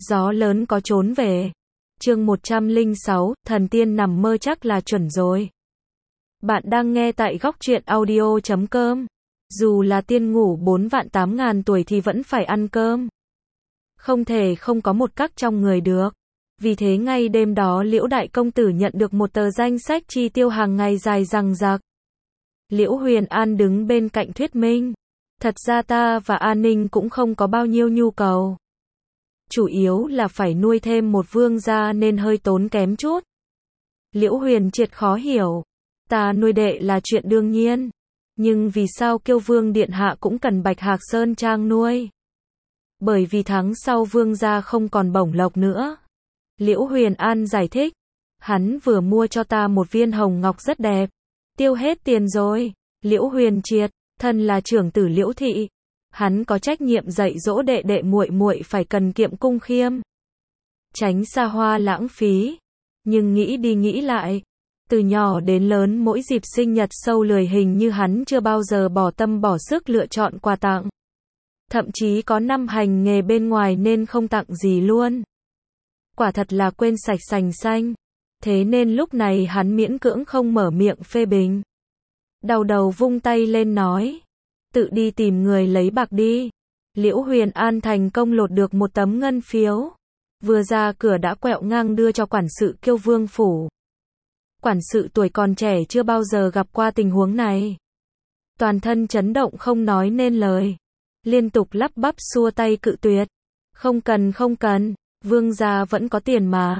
Gió lớn có trốn về. Chương 106, thần tiên nằm mơ chắc là chuẩn rồi. Bạn đang nghe tại góc truyện audio.com. Dù là tiên ngủ 4 vạn 8 ngàn tuổi thì vẫn phải ăn cơm. Không thể không có một các trong người được. Vì thế ngay đêm đó Liễu Đại Công Tử nhận được một tờ danh sách chi tiêu hàng ngày dài dằng dặc. Liễu Huyền An đứng bên cạnh thuyết minh. Thật ra ta và An Ninh cũng không có bao nhiêu nhu cầu. Chủ yếu là phải nuôi thêm một vương gia nên hơi tốn kém chút. Liễu Huyền Triệt khó hiểu. Ta nuôi đệ là chuyện đương nhiên. Nhưng vì sao Kiêu Vương Điện Hạ cũng cần Bạch Hạc Sơn Trang nuôi? Bởi vì tháng sau vương gia không còn bổng lộc nữa. Liễu Huyền An giải thích. Hắn vừa mua cho ta một viên hồng ngọc rất đẹp. Tiêu hết tiền rồi. Liễu Huyền Triệt, thân là trưởng tử Liễu Thị. Hắn có trách nhiệm dạy dỗ đệ đệ muội muội phải cần kiệm cung khiêm. Tránh xa hoa lãng phí. Nhưng nghĩ đi nghĩ lại. Từ nhỏ đến lớn mỗi dịp sinh nhật sâu lười hình như hắn chưa bao giờ bỏ tâm bỏ sức lựa chọn quà tặng. Thậm chí có năm hành nghề bên ngoài nên không tặng gì luôn. Quả thật là quên sạch sành xanh. Thế nên lúc này hắn miễn cưỡng không mở miệng phê bình. Đau đầu vung tay lên nói. Tự đi tìm người lấy bạc đi. Liễu Huyền An thành công lột được một tấm ngân phiếu. Vừa ra cửa đã quẹo ngang đưa cho quản sự Kiêu Vương phủ. Quản sự tuổi còn trẻ chưa bao giờ gặp qua tình huống này. Toàn thân chấn động không nói nên lời. Liên tục lắp bắp xua tay cự tuyệt. Không cần, vương gia vẫn có tiền mà.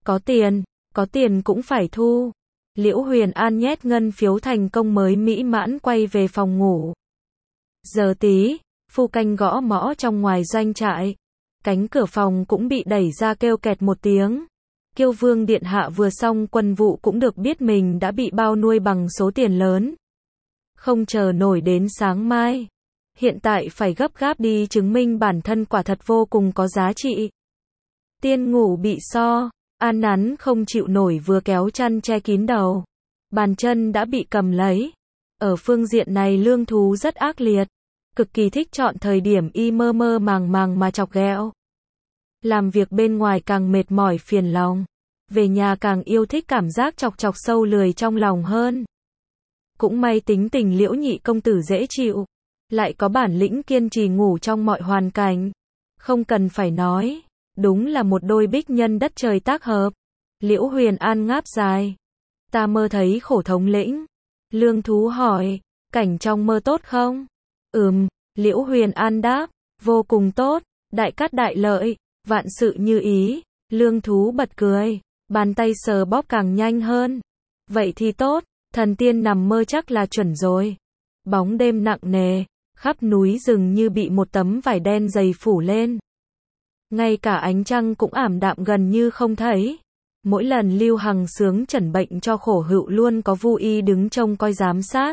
Có tiền cũng phải thu. Liễu Huyền An nhét ngân phiếu thành công mới mỹ mãn quay về phòng ngủ. Giờ tí, phu canh gõ mõ trong ngoài doanh trại. Cánh cửa phòng cũng bị đẩy ra kêu kẹt một tiếng. Kiêu Vương Điện Hạ vừa xong quân vụ cũng được biết mình đã bị bao nuôi bằng số tiền lớn. Không chờ nổi đến sáng mai. Hiện tại phải gấp gáp đi chứng minh bản thân quả thật vô cùng có giá trị. Tiên ngủ bị so, An Nắn không chịu nổi vừa kéo chăn che kín đầu. Bàn chân đã bị cầm lấy. Ở phương diện này Lương Thú rất ác liệt. Cực kỳ thích chọn thời điểm y mơ mơ màng màng mà chọc ghẹo. Làm việc bên ngoài càng mệt mỏi phiền lòng. Về nhà càng yêu thích cảm giác chọc chọc sâu lười trong lòng hơn. Cũng may tính tình Liễu Nhị Công Tử dễ chịu. Lại có bản lĩnh kiên trì ngủ trong mọi hoàn cảnh. Không cần phải nói. Đúng là một đôi bích nhân đất trời tác hợp. Liễu Huyền An ngáp dài. Ta mơ thấy khổ thống lĩnh. Lương Thú hỏi. Cảnh trong mơ tốt không? Liễu Huyền An đáp. Vô cùng tốt. Đại cát đại lợi. Vạn sự như ý. Lương Thú bật cười. Bàn tay sờ bóp càng nhanh hơn. Vậy thì tốt. Thần tiên nằm mơ chắc là chuẩn rồi. Bóng đêm nặng nề. Khắp núi rừng như bị một tấm vải đen dày phủ lên. Ngay cả ánh trăng cũng ảm đạm gần như không thấy. Mỗi lần Lưu Hằng Sướng chẩn bệnh cho Khổ Hựu luôn có Vu Y đứng trông coi giám sát.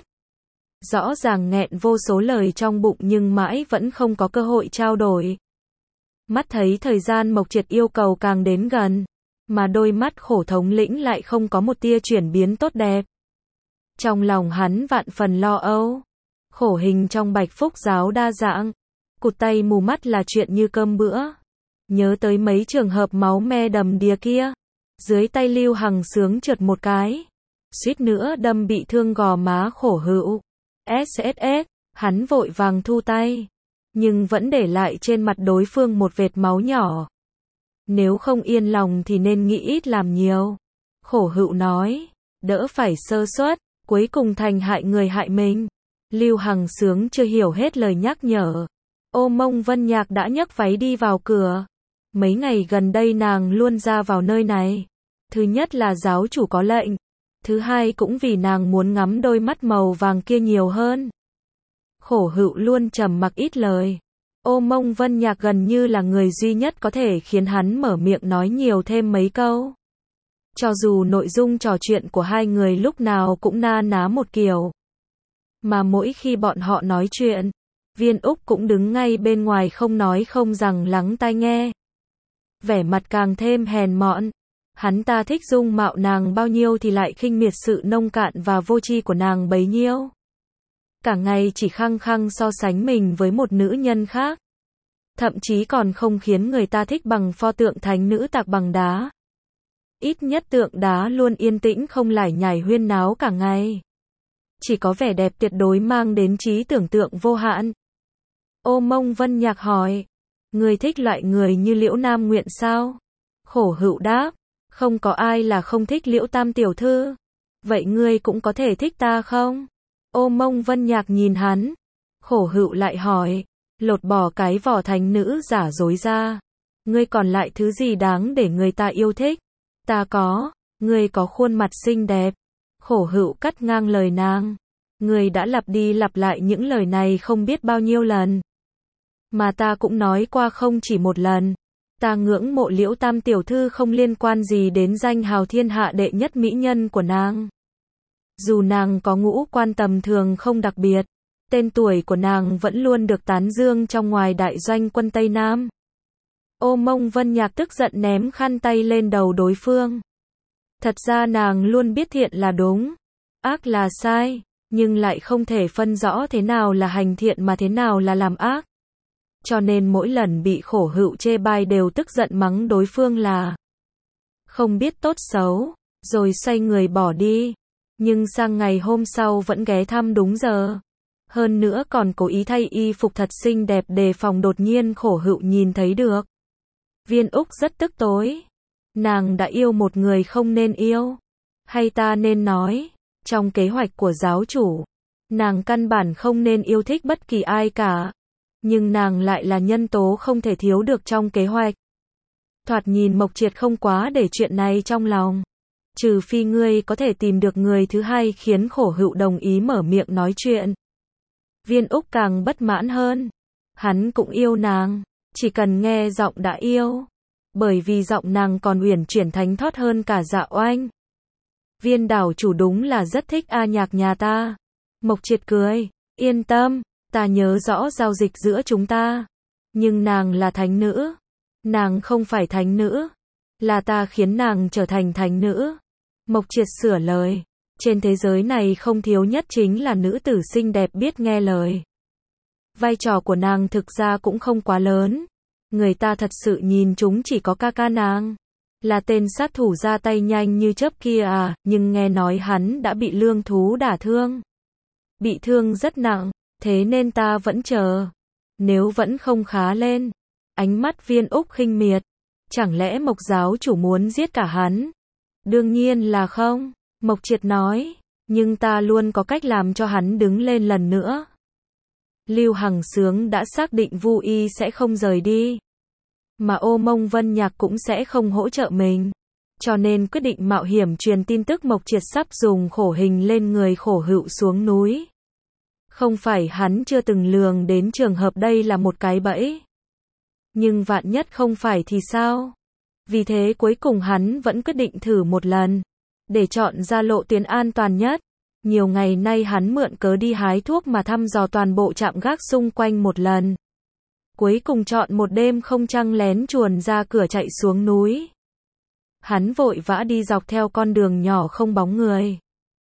Rõ ràng nghẹn vô số lời trong bụng nhưng mãi vẫn không có cơ hội trao đổi. Mắt thấy thời gian Mộc Triệt yêu cầu càng đến gần. Mà đôi mắt Khổ thống lĩnh lại không có một tia chuyển biến tốt đẹp. Trong lòng hắn vạn phần lo âu. Khổ hình trong Bạch Phúc giáo đa dạng. Cụt tay mù mắt là chuyện như cơm bữa. Nhớ tới mấy trường hợp máu me đầm đìa kia. Dưới tay Lưu Hằng Sướng trượt một cái. Suýt nữa đâm bị thương gò má Khổ Hựu. SSS, hắn vội vàng thu tay. Nhưng vẫn để lại trên mặt đối phương một vệt máu nhỏ. Nếu không yên lòng thì nên nghĩ ít làm nhiều. Khổ Hựu nói. Đỡ phải sơ suất, cuối cùng thành hại người hại mình. Lưu Hằng Sướng chưa hiểu hết lời nhắc nhở. Ô Mông Vân Nhạc đã nhấc váy đi vào cửa. Mấy ngày gần đây nàng luôn ra vào nơi này. Thứ nhất là giáo chủ có lệnh. Thứ hai cũng vì nàng muốn ngắm đôi mắt màu vàng kia nhiều hơn. Khổ Hựu luôn trầm mặc ít lời. Ô Mông Vân Nhạc gần như là người duy nhất có thể khiến hắn mở miệng nói nhiều thêm mấy câu. Cho dù nội dung trò chuyện của hai người lúc nào cũng na ná một kiểu. Mà mỗi khi bọn họ nói chuyện, Viên Úc cũng đứng ngay bên ngoài không nói không rằng lắng tai nghe. Vẻ mặt càng thêm hèn mọn. Hắn ta thích dung mạo nàng bao nhiêu thì lại khinh miệt sự nông cạn và vô tri của nàng bấy nhiêu. Cả ngày chỉ khăng khăng so sánh mình với một nữ nhân khác. thậm chí còn không khiến người ta thích bằng pho tượng thánh nữ tạc bằng đá. Ít nhất tượng đá luôn yên tĩnh không lải nhải huyên náo cả ngày. Chỉ có vẻ đẹp tuyệt đối mang đến trí tưởng tượng vô hạn. Ô Mông Vân Nhạc hỏi, người thích loại người như Liễu Nam Nguyện sao? Khổ Hữu đáp, không có ai là không thích Liễu Tam tiểu thư. Vậy ngươi cũng có thể thích ta không? Ô Mông Vân Nhạc nhìn hắn. Khổ Hữu lại hỏi, lột bỏ cái vỏ thánh nữ giả dối ra. Ngươi còn lại thứ gì đáng để người ta yêu thích? Ta có, ngươi có khuôn mặt xinh đẹp. Khổ Hữu cắt ngang lời nàng. Ngươi đã lặp đi lặp lại những lời này không biết bao nhiêu lần. Mà ta cũng nói qua không chỉ một lần. Ta ngưỡng mộ Liễu Tam tiểu thư không liên quan gì đến danh hào thiên hạ đệ nhất mỹ nhân của nàng. Dù nàng có ngũ quan tầm thường không đặc biệt, tên tuổi của nàng vẫn luôn được tán dương trong ngoài đại doanh quân Tây Nam. Ô Mông Vân Nhạc tức giận ném khăn tay lên đầu đối phương. Thật ra nàng luôn biết thiện là đúng, ác là sai, nhưng lại không thể phân rõ thế nào là hành thiện mà thế nào là làm ác. Cho nên mỗi lần bị Khổ Hữu chê bai đều tức giận mắng đối phương là không biết tốt xấu, rồi xoay người bỏ đi. Nhưng sang ngày hôm sau vẫn ghé thăm đúng giờ. Hơn nữa còn cố ý thay y phục thật xinh đẹp đề phòng đột nhiên Khổ Hữu nhìn thấy được. Viên Úc rất tức tối. Nàng đã yêu một người không nên yêu. Hay ta nên nói, trong kế hoạch của giáo chủ, nàng căn bản không nên yêu thích bất kỳ ai cả. Nhưng nàng lại là nhân tố không thể thiếu được trong kế hoạch. Thoạt nhìn Mộc Triệt không quá để chuyện này trong lòng. Trừ phi ngươi có thể tìm được người thứ hai khiến Khổ Hữu đồng ý mở miệng nói chuyện. Viên Úc càng bất mãn hơn. Hắn cũng yêu nàng, chỉ cần nghe giọng đã yêu. Bởi vì giọng nàng còn uyển chuyển thánh thót hơn cả Dạ Oanh. Viên đảo chủ đúng là rất thích A Nhạc nhà ta. Mộc Triệt cười, yên tâm, ta nhớ rõ giao dịch giữa chúng ta. Nhưng nàng là thánh nữ. Nàng không phải thánh nữ. Là ta khiến nàng trở thành thánh nữ. Mộc Triệt sửa lời. Trên thế giới này không thiếu nhất chính là nữ tử xinh đẹp biết nghe lời. Vai trò của nàng thực ra cũng không quá lớn. Người ta thật sự nhìn chúng chỉ có ca ca nàng. Là tên sát thủ ra tay nhanh như chớp kia à, nhưng nghe nói hắn đã bị lương thú đả thương. Bị thương rất nặng, thế nên ta vẫn chờ. Nếu vẫn không khá lên. Ánh mắt Viên Úc khinh miệt. Chẳng lẽ Mộc giáo chủ muốn giết cả hắn? Đương nhiên là không, Mộc Triệt nói, nhưng ta luôn có cách làm cho hắn đứng lên lần nữa. Lưu Hằng Sướng đã xác định Vu Y sẽ không rời đi, mà Ô Mông Vân Nhạc cũng sẽ không hỗ trợ mình, cho nên quyết định mạo hiểm truyền tin tức Mộc Triệt sắp dùng khổ hình lên người Khổ Hữu xuống núi. Không phải hắn chưa từng lường đến trường hợp đây là một cái bẫy. Nhưng vạn nhất không phải thì sao? Vì thế cuối cùng hắn vẫn quyết định thử một lần, để chọn ra lộ tuyến an toàn nhất. Nhiều ngày nay hắn mượn cớ đi hái thuốc mà thăm dò toàn bộ trạm gác xung quanh một lần. Cuối cùng chọn một đêm không trăng lén chuồn ra cửa chạy xuống núi. Hắn vội vã đi dọc theo con đường nhỏ không bóng người.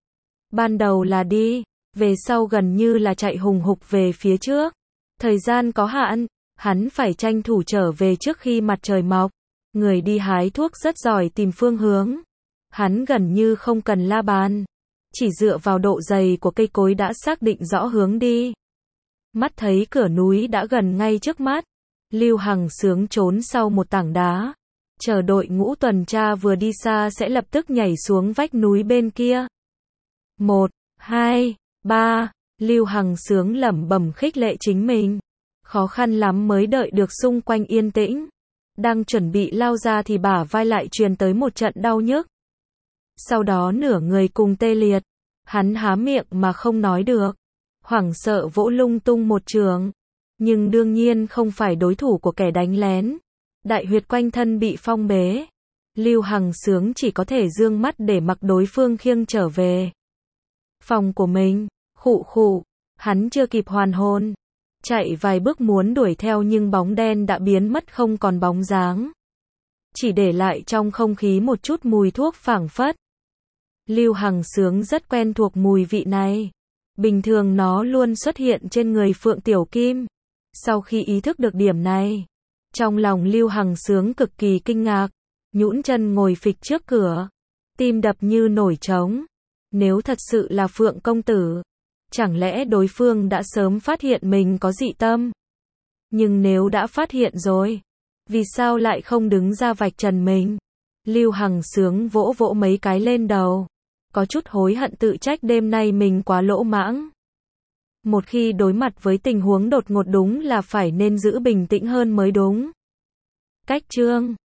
Ban đầu là đi, về sau gần như là chạy hùng hục về phía trước. Thời gian có hạn, hắn phải tranh thủ trở về trước khi mặt trời mọc. Người đi hái thuốc rất giỏi tìm phương hướng. Hắn gần như không cần la bàn. Chỉ dựa vào độ dày của cây cối đã xác định rõ hướng đi. Mắt thấy cửa núi đã gần ngay trước mắt. Lưu Hằng Sướng trốn sau một tảng đá. Chờ đội ngũ tuần tra vừa đi xa sẽ lập tức nhảy xuống vách núi bên kia. 1, 2, 3. Lưu Hằng Sướng lẩm bẩm khích lệ chính mình. Khó khăn lắm mới đợi được xung quanh yên tĩnh. Đang chuẩn bị lao ra thì bả vai lại truyền tới một trận đau nhức. Sau đó nửa người cùng tê liệt. Hắn há miệng mà không nói được. Hoảng sợ vỗ lung tung một trường. Nhưng đương nhiên không phải đối thủ của kẻ đánh lén. Đại huyệt quanh thân bị phong bế. Lưu Hằng Sướng chỉ có thể dương mắt để mặc đối phương khiêng trở về phòng của mình. Khụ khụ. Hắn chưa kịp hoàn hồn. Chạy vài bước muốn đuổi theo nhưng bóng đen đã biến mất không còn bóng dáng. Chỉ để lại trong không khí một chút mùi thuốc phảng phất. Lưu Hằng Sướng rất quen thuộc mùi vị này. Bình thường nó luôn xuất hiện trên người Phượng Tiểu Kim. Sau khi ý thức được điểm này, trong lòng Lưu Hằng Sướng cực kỳ kinh ngạc, nhũn chân ngồi phịch trước cửa, tim đập như nổi trống. Nếu thật sự là Phượng công tử, chẳng lẽ đối phương đã sớm phát hiện mình có dị tâm? Nhưng nếu đã phát hiện rồi, vì sao lại không đứng ra vạch trần mình? Lưu Hằng Sướng vỗ vỗ mấy cái lên đầu, có chút hối hận tự trách đêm nay mình quá lỗ mãng. Một khi đối mặt với tình huống đột ngột đúng là phải nên giữ bình tĩnh hơn mới đúng. Cách chương